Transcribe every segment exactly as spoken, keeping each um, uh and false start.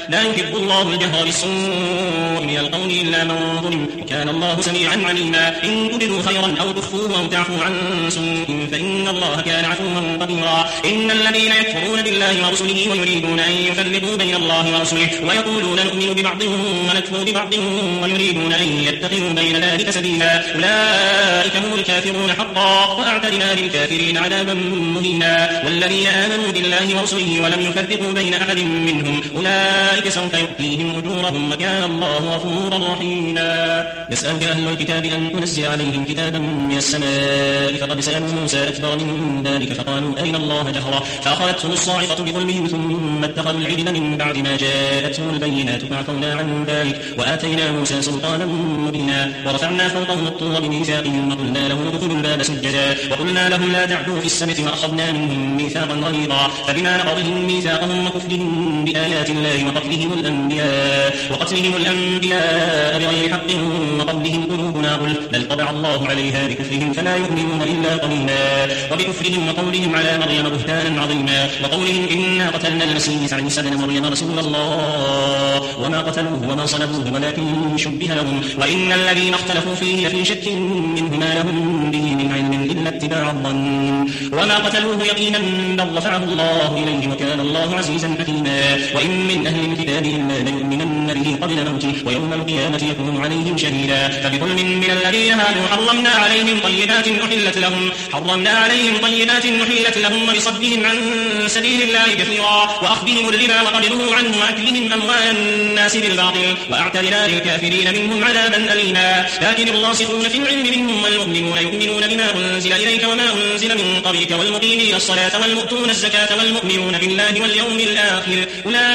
لا يحب الله الجهر بالسوء من القول إلا من ظلم، وكان الله سميعا عليما. إن تبدوا خيرا أو تخفوه أو تعفوا عن سوء فإن الله كان عفوا قديرا. إن الذين يكفرون بالله ورسله ويريدون أن يفرقوا بين الله ورسله ويقولون نؤمن ببعض ونكفر ببعض ويريدون أن يتخذوا بين ذلك سبيلا أولئك هم الكافرون حقا وأعتدنا للكافرين عذابا مهينا. والذين آمنوا بالله ورسله ولم يفرقوا بين أحد منهم أولئك سوف يؤتيهم أجورهم وكان الله غفورا رحيما. يسألك أهل الكتاب أن تنزل عليهم كتابا من السماء فقد سألوا موسى أكبر من ذلك فقالوا أين الله جهرا فأخذتهم الصاعقة بظلمهم ثم اتخذوا العجل من بعد ما جاءتهم البينات فعفونا عن ذلك وآتينا موسى سلطانا مبينا. ورفعنا فوقهم الطور بميثاقهم وقلنا لهم ادخلوا الباب سجدا وقلنا لهم لا تعدوا في السبت وأخذنا منهم ميثاقا غليظا فبما نقضهم ميثاقهم وكفرهم بآيات الله وقتلهم الأنبياء وقتلهم الأنبياء بغير حق وقولهم قلوبنا غلف بل طبع الله عليها بكفرهم فلا يؤمنون إلا قليلا. وبكفرهم وقولهم على مريم بهتانا عظيما وقولهم إنا قتلنا المسيح عيسى ابن مريم رسول الله وما قتلوه وما صلبوه ولكن شبه لهم وإن الذين اختلفوا فيه لفي شك منه ما لهم به من علم إلا اتباع الظن وما قتلوه يقينا بل رفعه الله إليه وكان الله عزيزا حكيما. وإن من أهل الكتاب إلا ليؤمنن به قبل موته ويوم القيامة يكون عليهم شهيدا. فبظلم من الذين هادوا حرمنا عليهم طيبات أحلت لهم حرمنا عليهم طيبات أحلت لهم وبصدهم عن سبيل الله كثيرا وأخذهم الربا وقبضوا عنه وأكلهم أموال الناس بالباطل وأعتدنا للكافرين منهم عذابا أليما. لكن الراسخون في العلم منهم والمؤمنون يؤمنون بما أنزل إليك وما أنزل من قبلك والمقيمين الصلاة والمؤتون الزكاة والمؤمنون بالله واليوم الآخر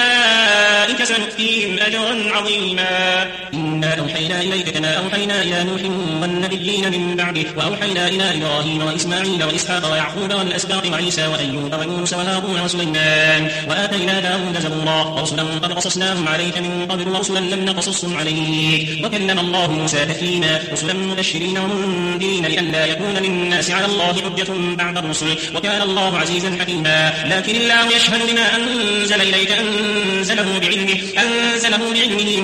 أولئك سنؤتيهم أجرا عظيما. إنا أوحينا إليك كما أوحينا إلى نوح والنبيين من بعده وأوحينا إلى إبراهيم وإسماعيل وإسحاق ويعقوب والأسباط وعيسى وأيوب ويونس وهارون وسليمان وآتينا داود زبورا ورسلا قد قصصناهم عليك من قبل ورسلا لم نقصصهم عليك وكلم الله موسى تكليما. رسلا مبشرين ومنذرين لئلا يكون للناس على الله حجة بعد الرسل وكان الله عزيزا حكيما. لكن الله يشهد بما أنزل إليك أنزله بعلمه أنزله بعلمه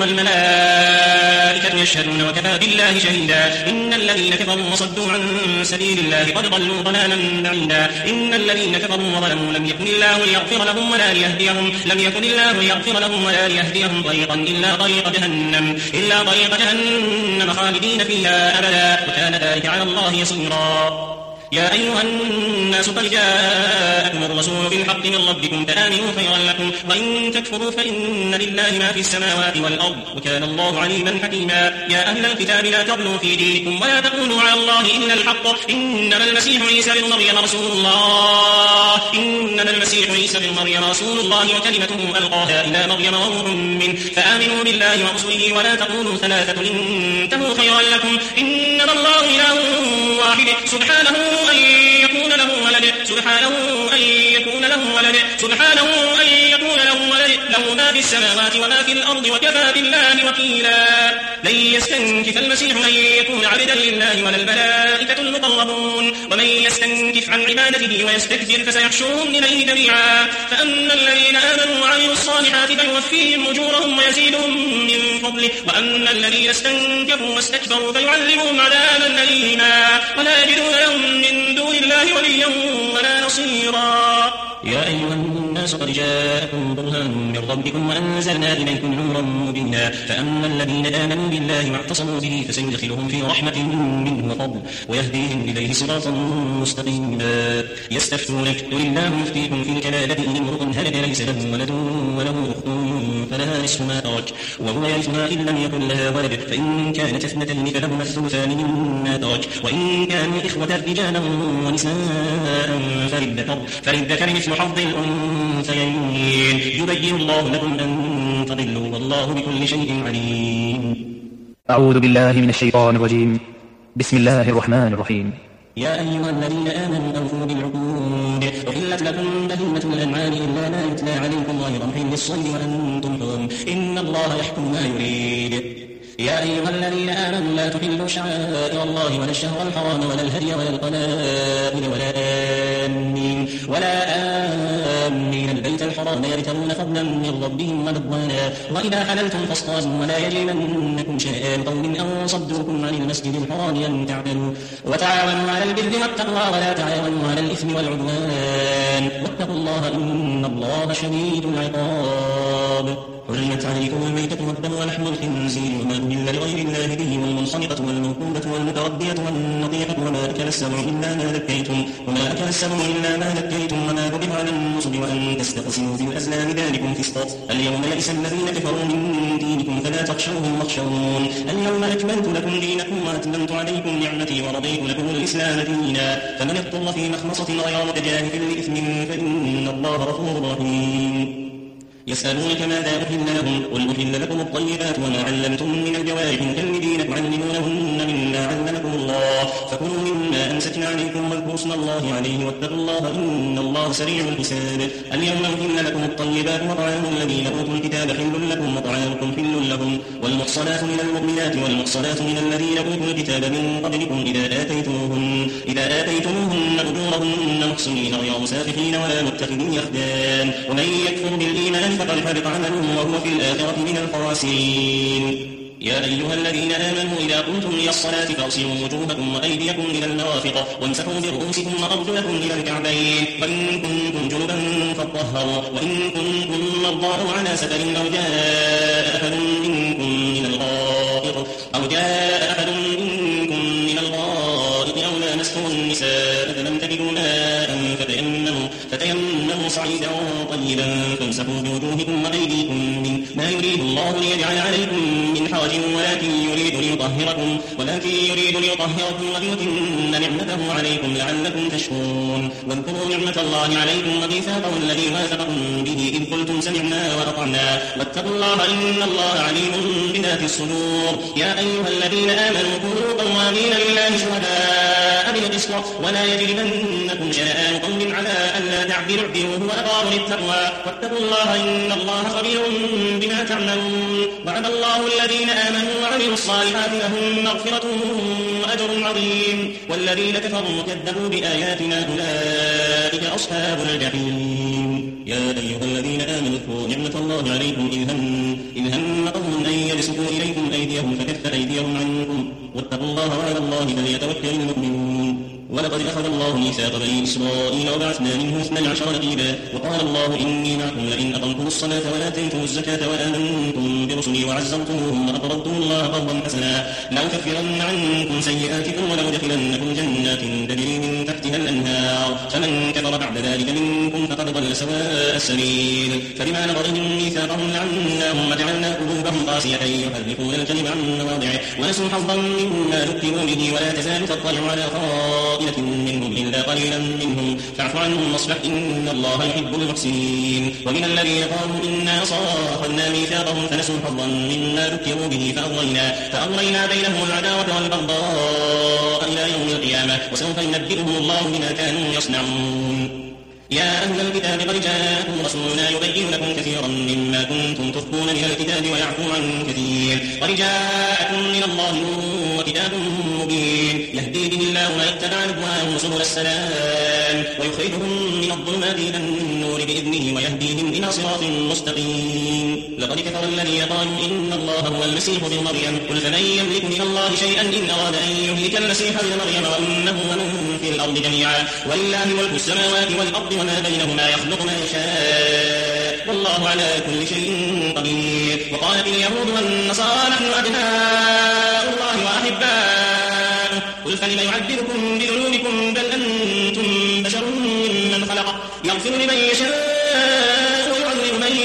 والملائكة يشهدون وكفى بالله شهيدا. إن الذين كفروا وصدوا عن سبيل الله قد ضلوا ضلالا بعيدا. إن الذين كفروا وظلموا لم يكن الله ليغفر لهم ولا ليهديهم لم يكن الله ليغفر لهم ولا ليهديهم طريقا إلا طريق جهنم إلا طريق جهنم خالدين فيها أبدا وكان ذلك على الله يسيرا. يا أيها الناس قد جاءكم الرسول بالحق من ربكم فآمنوا خيرا لكم وإن تكفروا فإن لله ما في السماوات والأرض وكان الله عليما حكيما. يا أهل الكتاب لا تغلوا في دينكم ولا تقولوا على الله إلا الحق إنما المسيح عيسى بن مريم رسول الله إنما المسيح عيسى بن مريم رسول الله وكلمته ألقاها إلى مريم وروح منه فآمنوا بالله ورسله ولا تقولوا ثلاثة انتهوا خيرا لكم إنما الله إله واحد سبحانه أن يكون له ولد سبحانه أن يكون له ولد سبحانه أن يكون له ولد له ما في السماوات وما في الأرض وكفى بالله وكيلا. لن يستنكف المسيح أن يكون عبدا لله ولا الملائكة المقربون ومن يستنكف عن عبادته ويستكبر فسيحشرهم إليه جميعا. فأما الذين آمنوا وعملوا الصالحات فيوفيهم أجورهم ويزيدهم من فضله وأما الذين استنكفوا واستكبروا فيعذبهم عذابا أليما ولا يجدون لهم من دون الله وليا ولا نصيرا. يا أيها الناس قد جاءكم برهان من ربكم وأنزلنا إليكم نورا مبينا. فأما الذين آمنوا بالله واعتصموا به فسيدخلهم في رحمة منه وفضل ويهديهم إليه صراطا مستقيما. يستفتونك قل الله يفتيكم في الكلالة إن امرؤ هلك ليس له ولد وله أخت فلها نصف ما ترك وهو يرثها إن لم يكن لها ولد فإن كانت اثنتين فلهما الثلثان مما ترك وإن كانوا إخوة رجالا ونساء فللذكر فللذكر مثل حظ الأنثيين يبين الله لكم أن تضلوا والله بكل شيء عليم. أعوذ بالله من الشيطان الرجيم. بسم الله الرحمن الرحيم. يا أيها الذين آمنوا أوفوا بالعقود أحلت لكم بهيمة الأنعام إلا ما يتلى عليكم غير محل الصيد وأنتم حرم إن الله يحكم ما يريد. يا أيها الذين آمنوا لا تحلوا شعائر الله ولا الشهر الحرام ولا الهدي ولا القلائد ولا آمين ولا آمين البيت الحرام يبتغون فضلا من ربهم ورضوانا وإذا حللتم فاصطادوا ولا يجرمنكم شنآن قوم أن صدوكم عن المسجد الحرام أن تعتدوا وتعاونوا على البر والتقوى ولا تعاونوا على الإثم والعدوان واتقوا الله إن الله شديد العقاب. حرمت عليكم الميتة والدم ولحم الخنزير وما أهل لغير الله به والمنخنقة والموقوذة والمتردية والنطيحة وما أكل السبع إلا ما ذكيتم وما أكل السبع إلا ما ذكيتم وما ذبح على النصب وأن تستقسموا بالأزلام ذلكم فسق. اليوم يئس الذين كفروا من دينكم فلا تخشوهم واخشون. اليوم أكملت لكم دينكم وأتممت عليكم نعمتي ورضيت لكم الإسلام دينا فمن اضطر في مخمصة غير متجانف لإثم فإن الله غفور رحيم. يسألونك ماذا أحل لهم قل أحل لكم الطيبات وما علمتم من الجوارح مكلبين تعلمونهن مما علمكم الله فكلوا مما أمسكنا عليكم واذكروا اسم الله عليه واتقوا الله إن الله سريع الحساب. اليوم أحل لكم الطيبات وطعام الذين أوتوا الكتاب حل لكم وطعامكم حل لهم والمحصنات من المؤمنات والمحصنات من الذين أوتوا الكتاب من قبلكم إذا آتيتموهن إذا آتيتموهن أجورهن محصنين غير مسافحين ولا متخذي أخدان ومن يكفر بالإيمان فقد حبط عمله وهو في الآخرة من الخاسرين. يا أيها الذين آمنوا إذا قمتم إلى الصلاة فاغسلوا وجوهكم وأيديكم إلى المرافق وامسحوا برؤوسكم وأرجلكم إلى الكعبين وإن كنتم جنبا فاطهروا وإن كنتم مرضى أو على سفر أو جاء أحد منكم من الغائط أو جاء أحد منكم من الغائط أو لامستم النساء فلم تجدوا ماء فتيمموا فتيمموا صعيدا طيبا فامسحوا بوجوهكم وأيديكم منه ما يريد الله ليجعل عليكم من حرج ولكن يريد ليطهركم ولكن يريد ليطهركم وليتم نعمته عليكم لعلكم تشكرون. واذكروا نعمة الله عليكم وميثاقه الذي واثقكم به إذ قلتم سمعنا وأطعنا واتقوا الله إن الله عليم بذات الصدور. يا أيها الذين آمنوا كونوا قوامين لله شهداء بالقسط ولا يجرمنكم شنآن قوم على ألا تعدلوا اعدلوا هو أقرب للتقوى واتقوا الله إن الله خبير بما تعملون. وعد الله الذين آمنوا وعملوا الصالحات لهم مغفرة وأجر عظيم والذين كفروا وكذبوا بآياتنا أولئك أصحاب الجحيم. يا أيها الذين آمنوا اذكروا نعمة الله عليكم إذ هم إذ هم قوم أن يبسطوا إليكم أيديهم فكف أيديهم عنكم واتقوا الله وعلى الله فليتوكل المؤمنون. ولقد أخذ الله ميثاق بني إسرائيل وبعثنا منهم اثني عشر نقيبا وقال الله إني معكم لئن أقمتم الصلاة وآتيتم الزكاة وآمنتم برسلي وعزرتموهم وأقرضتم الله قرضا حسنا لأكفرن عنكم سيئاتكم ولأدخلنكم جنات تجري من تحتها الأنهار فمن كفر بعد ذلك منكم فقد ضل سواء السبيل. فبما نقضهم ميثاقهم لعناهم وجعلنا قلوبهم قاسية يحرفون الكلم عن مواضعه ونسوا حظا مما ذكروا به ولا تزال تطلع على خائنة منهم إلا قليلا منهم فاعف عنهم واصفح إن الله يحب المحسنين. ومن الذين قالوا إنا صاحبنا ميثاقهم فنسوا حظا مما ذكروا به فأغرينا فأغرينا بينهم العداوة والبغضاء إلى يوم القيامة وسوف ينبئهم الله بما كانوا يصنعون. يا أهل الكتاب قد جاءكم رسولنا يبين لكم كثيرا مما كنتم تخفون من الكتاب ويعفو عن كثير قد جاءكم من الله نور وكتاب مبين يهدي به الله من اتبع رضوانه سبل السلام ويخرجهم من الظلمات إلى النور بإذنه ويهديهم إلى صراط مستقيم. لقد كفر الذين قالوا إن الله هو المسيح ابن مريم قل فمن يملك من الله شيئا إن أراد أن يهلك المسيح ابن مريم وأمه ومن في الأرض جميعا ولله ملك السماوات والأرض وما بينهما يخلق ما يشاء والله على كل شيء قدير. وقالت اليهود والنصارى نحن أبناء الله وأحباؤه قل فلم يعذبكم بذنوبكم بل أنتم بشر ممن خلق يغفر لمن يشاء ويعذب من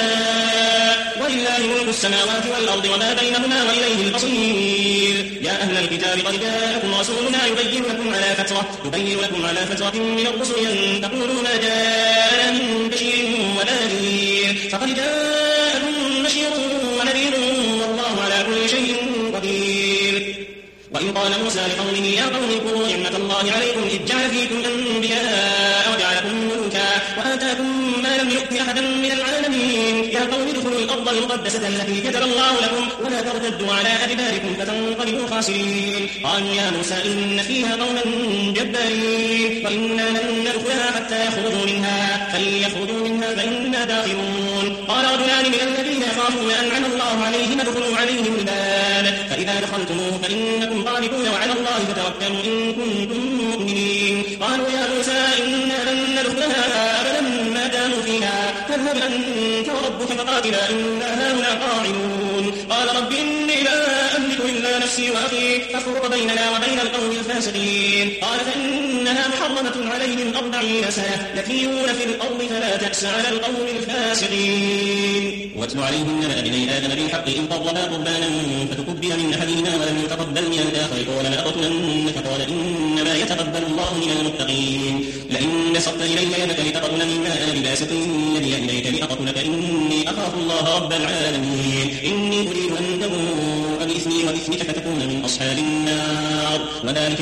يشاء ولله ملك السماوات والأرض وما بينهما وإليه المصير. يا أهل الكتاب قد جاءكم رسولنا يبين لكم على فترة يبين لكم على فترة من الرسل أن تقولوا ما جاءنا من بشير ولا نذير فقد جاءكم بشير ونذير والله على كل شيء قدير. وإن قال موسى لقومه يا قوم اذكروا نعمة الله عليكم إذ جعل فيكم أنبياء وجعلكم ملوكا وآتاكم ما لم يؤت أحدا من العالمين يا قوم ادخلوا الأرض الأرض المقدسة التي كتب الله لكم ولا ترتدوا على أدباركم فتنقلبوا خاسرين. قالوا يا موسى إن فيها قوما جبارين وإنا لن ندخلها حتى يخرجوا منها فإن يخرجوا منها فإنا داخلون. قال رجلان من الذين يخافون أنعم الله عليهم ادخلوا عليهم الباب فإذا دخلتموه فإنكم غالبون وعلى الله فتوكلوا إن كنتم مؤمنين. قالوا يا موسى إنا لن ندخلها أبدا ما داموا فيها فاذهب أنت وربك فقاتلا إنا هاهنا قاعدون. قال رب إني لا أملك إلا نفسي وأخي فافرق بيننا وبين القوم الفاسقين. قال فإنها محرمة عليهم أربعين سنة يتيهون في الأرض فلا تأس على القوم الفاسقين. واتل عليهم نبأ بني آدم بالحق إذ قربا قربانا فتقبل من أحدهما ولم يتقبل من الآخر قال لأقتلنك قال إنما يتقبل الله من المتقين. لئن بسطت إلي يدك لتقتلني ما أنا بباسط يدي إليك لأقتلك إني أخاف الله رب العالمين. إني أريد أن تبوء بإثمي وبإثمك فتكون من أصحاب النار وذلك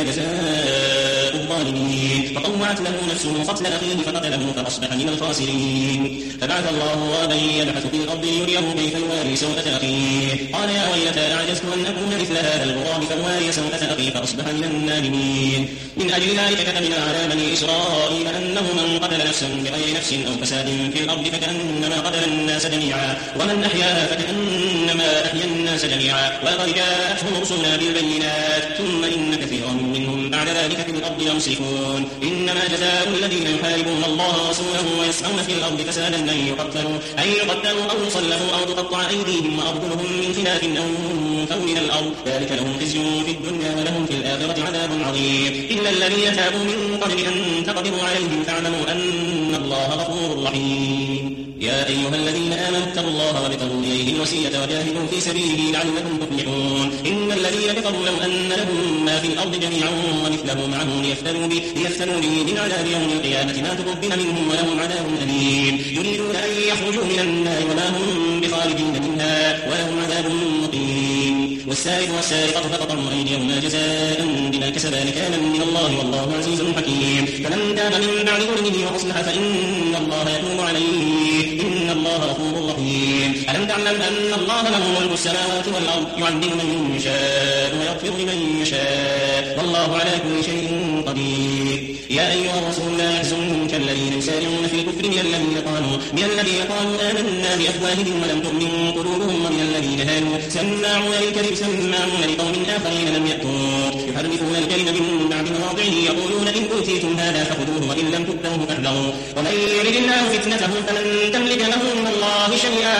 جزاء الظالمين. فطوعت له نفسه قتل أخيه فقتله فأصبح من الخاسرين. فبعث الله غرابا يبحث في الأرض ليريه كيف يواري سوءة أخيه قال يا ويلتى أعجزت أن أكون مثل هذا الغراب فأواري سوءة أخي فأصبح من النادمين. من أجل ذلك كتبنا على بني إسرائيل أنه من قتل نفسا بغير نفس أو فساد في الأرض فكأنما قتل الناس جميعا ومن أحياها فكأنما أحيا الناس جميعا ولقد جاءتهم رسلنا بالبينات ثم إن كثيرا منهم بعد ذلك في الأرض يمسكون. إنما جزاء الذين يحاربون الله ورسوله ويسعون في الأرض فسادا أن يقتلوا أن يقتلوا أو يصلبوا أو تقطع أيديهم وأرجلهم من خلاف أو ينفوا من الأرض ذلك لهم خزي في الدنيا ولهم في الآخرة عذاب عظيم. إلا الذين تابوا من قبل أن تقدروا عليهم فاعلموا أن الله غفور رحيم. يا أيها الذين آمنوا اتقوا الله وابتغوا إليه الوسيلة وجاهدوا في سبيله لعلكم تفلحون. إن الذين كفروا لو أن لهم ما في الأرض جميعا ومثله معه ليفتنوا به ليفتنوا به من عذاب يوم القيامة ما تقبل منهم ولهم عذاب أليم. يريدون أن يخرجوا من النار وما هم بخارجين منها ولهم عذاب مقيم. والسارق والسارقة فقطعوا أيديهما جزاء بما كسبا نكالا من الله والله عزيز حكيم. فمن تاب من بعد ظلمه وأصلح فإن الله يتوب عليه إن الله غفور رحيم. ألم تعلم أن الله له ملك السماوات والأرض يعذب من يشاء ويغفر لمن يشاء والله على كل شيء قدير. يا أيها الرسول لا يحزنك الذين يسارعون في الكفر من الذين قالوا من الذين قالوا آمنا بأفواههم ولم تؤمن قلوبهم ومن الذين هادوا سماعون للكذب سماعون لقوم آخرين لم يأتوك يحرفون الكلم من بعد مواضعه يقولون إن أوتيتم هذا فخذوه وإن لم تؤتوه فاحذروا ومن يرد الله فتنته فلن تملك له من الله شيئا.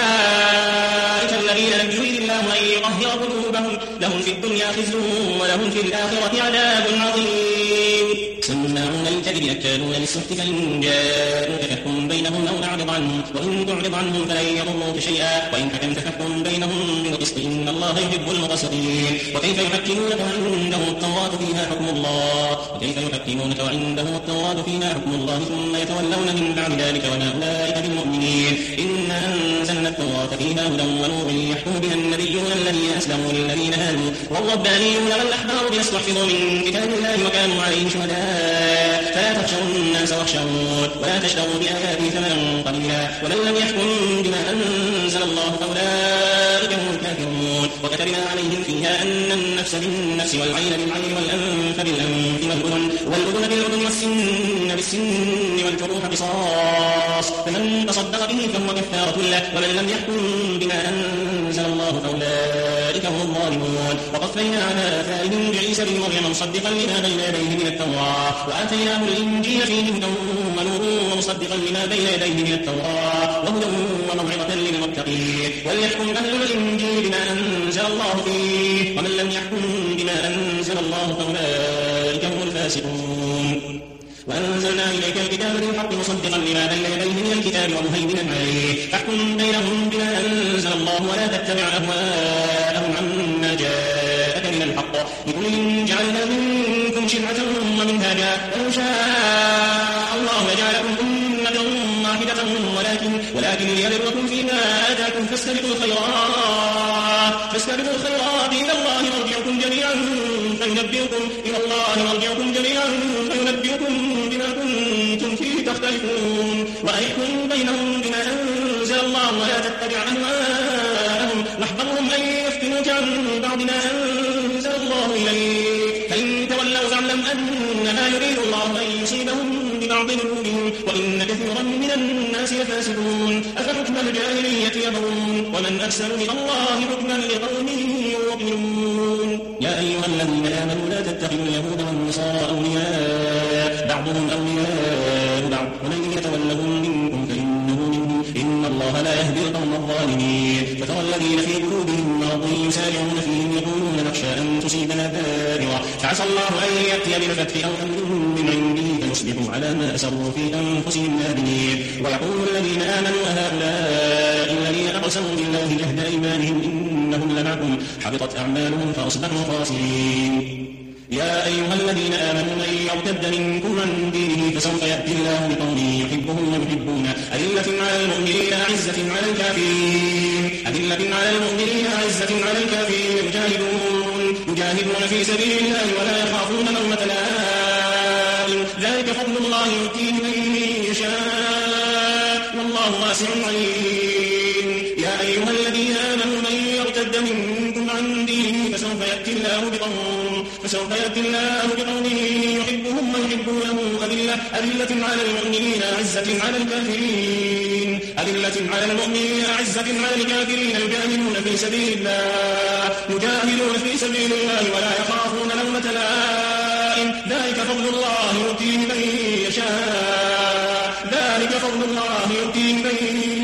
أولئك الذين لم يرد الله أن يطهر قلوبهم لهم في الدنيا خزي ولهم في الآخرة عذاب عظيم. سماعون للكذب أكالون للسحت فإن جاءوك فاحكم بينهم أو أعرض عنهم وإن تعرض عنهم فلن يضروك شيئا وإن حكمت فاحكم بينهم بالقسط إن الله يحب المقسطين. وكيف يحكمونك وعندهم التوراة فيها حكم الله وكيف يحكمونك وعندهم التوراة فيها حكم الله ثم يتولون من بعد ذلك وما أولئك بالمؤمنين. إنا أنزلنا التوراة فيها هدى ونور يحكم بها النبيون الذين أسلموا للذين هادوا والربانيون والأحبار بما استحفظوا من كتاب الله وكانوا عليه شهداء فلا تخشوا الناس واخشون ولا تشتروا بآياتي ثمنا قليلا ومن لم يحكم بما أنزل الله فأولئك هم الكافرون. وكتبنا عليهم فيها أن النفس بالنفس والعين بالعين والأنف بالأنف والأذن والأذن بالأذن والسن بالسن والجروح قصاص فمن تصدق به فهو كفارة له ومن لم يحكم بما أنزل الله فأولئك هم الظالمون. وقفينا على آثارهم بعيسى بن مريم مصدقا لما بين يديه من التوراة وآتيناه الإنجيل فيه هدى ونور ومصدقا لما بين يديه من التوراة وهدى وموعظة للمتقين. وليحكم أهل الإنجيل بما أنزل الله فيه ومن لم يحكم بما أنزل الله فأولئك هم الفاسقون. وأنزلنا إليك الكتاب بالحق مصدقا لما بين يديه من الكتاب ومهيمنا عليه فاحكم بينهم بما أنزل الله ولا تتبع أهواءهم عما جاءك من الحق لكل جعلنا منكم شرعة ومنهاجا ولو شاء الله لجعلكم أمة واحدة ولكن ولكن ليبلوكم فيما آتاكم فاستبقوا الخيرات فاستبقوا الخيرات إلى الله مرجعكم جميعا فينبئكم إلى الله مرجعكم جميعا فينبئكم بما كنتم فيه تختلفون وأحكم بينهم بما أنزل الله ولا تتبع أهواءهم واحذرهم أن يفتنوك عن بعض ما أنزل الله إليك فإن تولوا فاعلم أنما يريد الله أن يصيبهم ببعض ذنوبهم وإن كثيرا من الناس لفاسقون أفحكم الجاهلية يبغون ومن أحسن من الله حكما لقوم يوقنون يا أيها الذين آمنوا لا تتخذوا اليهود والنصارى أولياء بعضهم أولياء بعض ومن يتولهم منكم فإنه منهم إن الله لا يهدي القوم الظالمين فترى الذين في قلوبهم مرض يسارعون فيهم يقولون نخشى أن تصيبنا دائرة فعسى الله أن يأتي بالفتح أو أمر من عنده فيصبحوا على ما أسروا في أنفسهم نادمين ويقول الذين آمنوا هؤلاء الذين أقسموا بالله جهد أيمانهم إنهم لمعكم حبطت أعمالهم فأصبحوا خاسرين يا أيها الذين آمنوا من يرتد منكم عن دينه فسوف يأتي الله بقوم يحبهم ويحبونه أذلة على المؤمنين أعزة على الكافرين أذلة على المؤمنين أعزة على الكافرين يجاهدون يجاهدون في سبيل الله ولا يخافون لومة لائم ذلك فضل الله يؤتيه من يشاء والله واسع عليم يا أيها الذين آمنوا من يرتد منكم عن دينه فسوف يأتي الله بقوم فسوف يأتي الله بقوم يحبهم ويحبونه أذلة أذلة على المؤمنين أعزة على الكافرين أذلة على المؤمنين أعزة على الكافرين يجاهدون في سبيل الله يجاهدون في سبيل الله ولا يخافون لومة لائم ذلك فضل الله يؤتيه من يشاء ذلك فضل الله يؤتيه من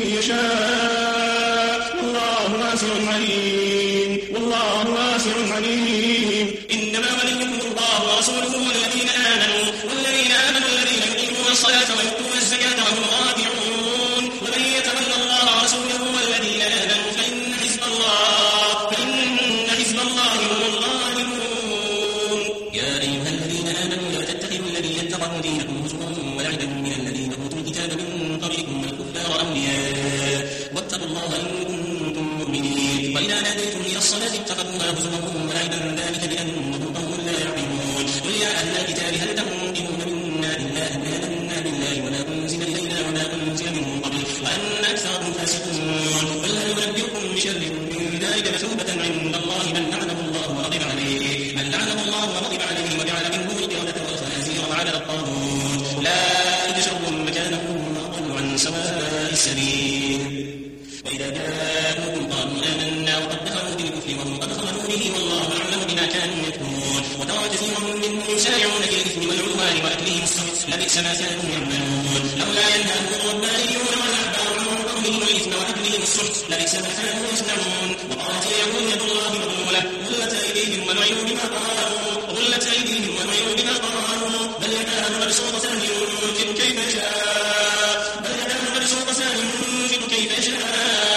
يشاء والله واسع عليم والله واسع عليم إنما وليكم الله ورسوله والذين آمنوا والذين آمنوا الذين يقيمون الصلاة ويؤتون الزكاة وهم راكعون ومن يتولى الله ورسوله والذين آمنوا فإن حزب الله فإن حزب الله هم الغالبون يا أيها الذين آمنوا لا تتخذوا الذين اتخذوا دينكم هزوا ولعبا من الذين أوتوا الكتاب من قبلكم والكفار أولياء واتقوا الله إن كنتم مؤمنين وإذا ناديتم إلى الصلاة اتخذوها هزوا ولعبا ذلك بأنهم قوم لا يعقلون قل يا أهل الكتاب هل تنقمون منا إلا أن آمنا بالله وما أنزل إلينا وما أنزل من قبل وأن أكثركم فاسقون قل هل ننبئكم بشر من ذلك مثوبة عند الله من لعنه الله وغضب عليه من لعنه الله وغضب عليه وجعل منه القردة والخنازير وعبد الطاغوت أولئك شر مكانا وأضل عن سواء السبيل وإذا جاءوكم قالوا آمنا وقد دخلوا بالكفر وهم قد خلوا به والله أعلم بما كانوا يكتمون وترى كثيرا منهم يسارعون في الإثم والعدوان وأكلهم السحت لبئس ما كانوا يعملون لولا ينهاهم الربانيون والأحبار عن قولهم الإثم وأكلهم السحت لبئس ما كانوا يصنعون وقالت اليهود يد الله مغلولة غلت أيديهم ولعنوا بما قالوا غلت أيديهم ولعنوا بما قالوا بل يداه مبسوطتان ينفق كيف يشاء بل يداه مبسوطتان ينفق كيف يشاء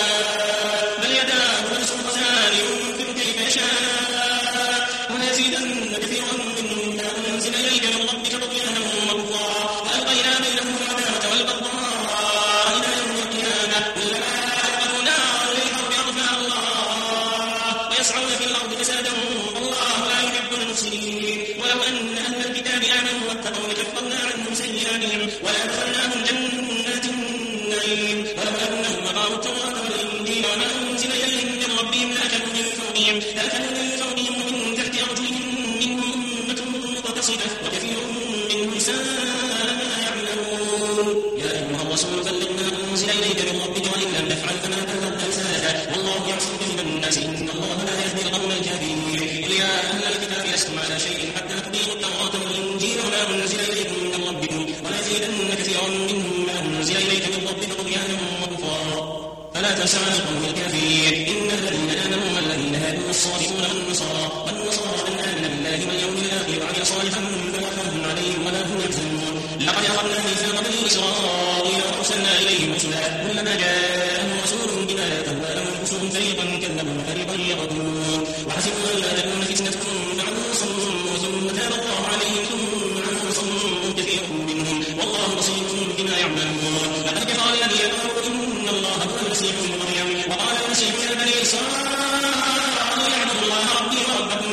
بل يداه مبسوطتان ينفق كيف يشاء وليزيدن كثيرا منهم ما أنزل إليك من ربك طغيانا وكفرا وألقينا بينهم العداوة والبغضاء إلى يوم القيامة كلما أوقدوا نارا للحرب أطفأها الله ويسعون في الأرض فسادا والله لا يحب المفسدين ولو أن أهل الكتاب آمنوا واتقوا لكفرنا عنهم سيئاتهم ولأدخلناهم جنات النعيم ولو أنهم أقاموا التوراة والإنجيل وما أنزل إليهم من ربهم لأكلوا من فوقهم لأكلوا من فوقهم ومن تحت أرجلهم منهم أمة مقتصدة وكثير منهم ساء ما يعملون يا أيها الرسول بلغ ما أنزل إليك من ربك وإن لم تفعل فما بلغت رسالته والله يعصمك من الناس إن الله لا يهدي القوم الكافرين قل يا أهل الكتاب لستم على شيء حتى تقيموا التوراة والإنجيل وما أنزل إليكم من ربكم وليزيدن كثيرا منهم ما أنزل إليك من ربك طغيانا وكفرا فلا تأس على القوم الكافرين إن الذين آمنوا والذين هادوا الصالحون والنصارى والنصارى من آمن بالله واليوم الآخر وعمل صالحا فلا خوف عليهم ولا هم يحزنون لقد أخذنا ميثاق بني إسرائيل وأرسلنا إليهم رسلا كلما جاءهم رسول بما لا تهوى أنفسهم فريقا كذبوا وفريقا يقتلون وحسبوا أن لا تكون فتنة فعموا صموا ثم تاب الله عليهم ثم عموا صموا كثير منهم والله بصير بما يعملون لقد كفر الذين قالوا إن الله هو المسيح ابن مريم وقال المسيح يا بني إسرائيل اعبدوا الله ربي وربكم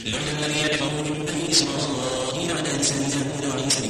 لعن الذين كفروا من بني إسرائيل على لسان داود وعيسى